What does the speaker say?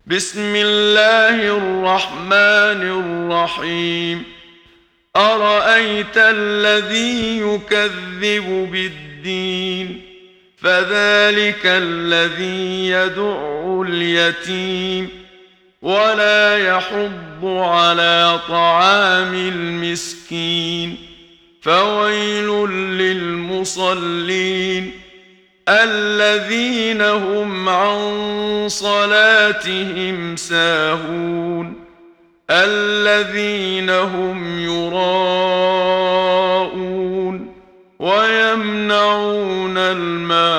بسم الله الرحمن الرحيم. أرأيت الذي يكذب بالدين فذلك الذي يدع اليتيم ولا يحض على طعام المسكين فويل للمصلين الذين هم عن صلاتهم ساهون الذين هم يراءون ويمنعون الماء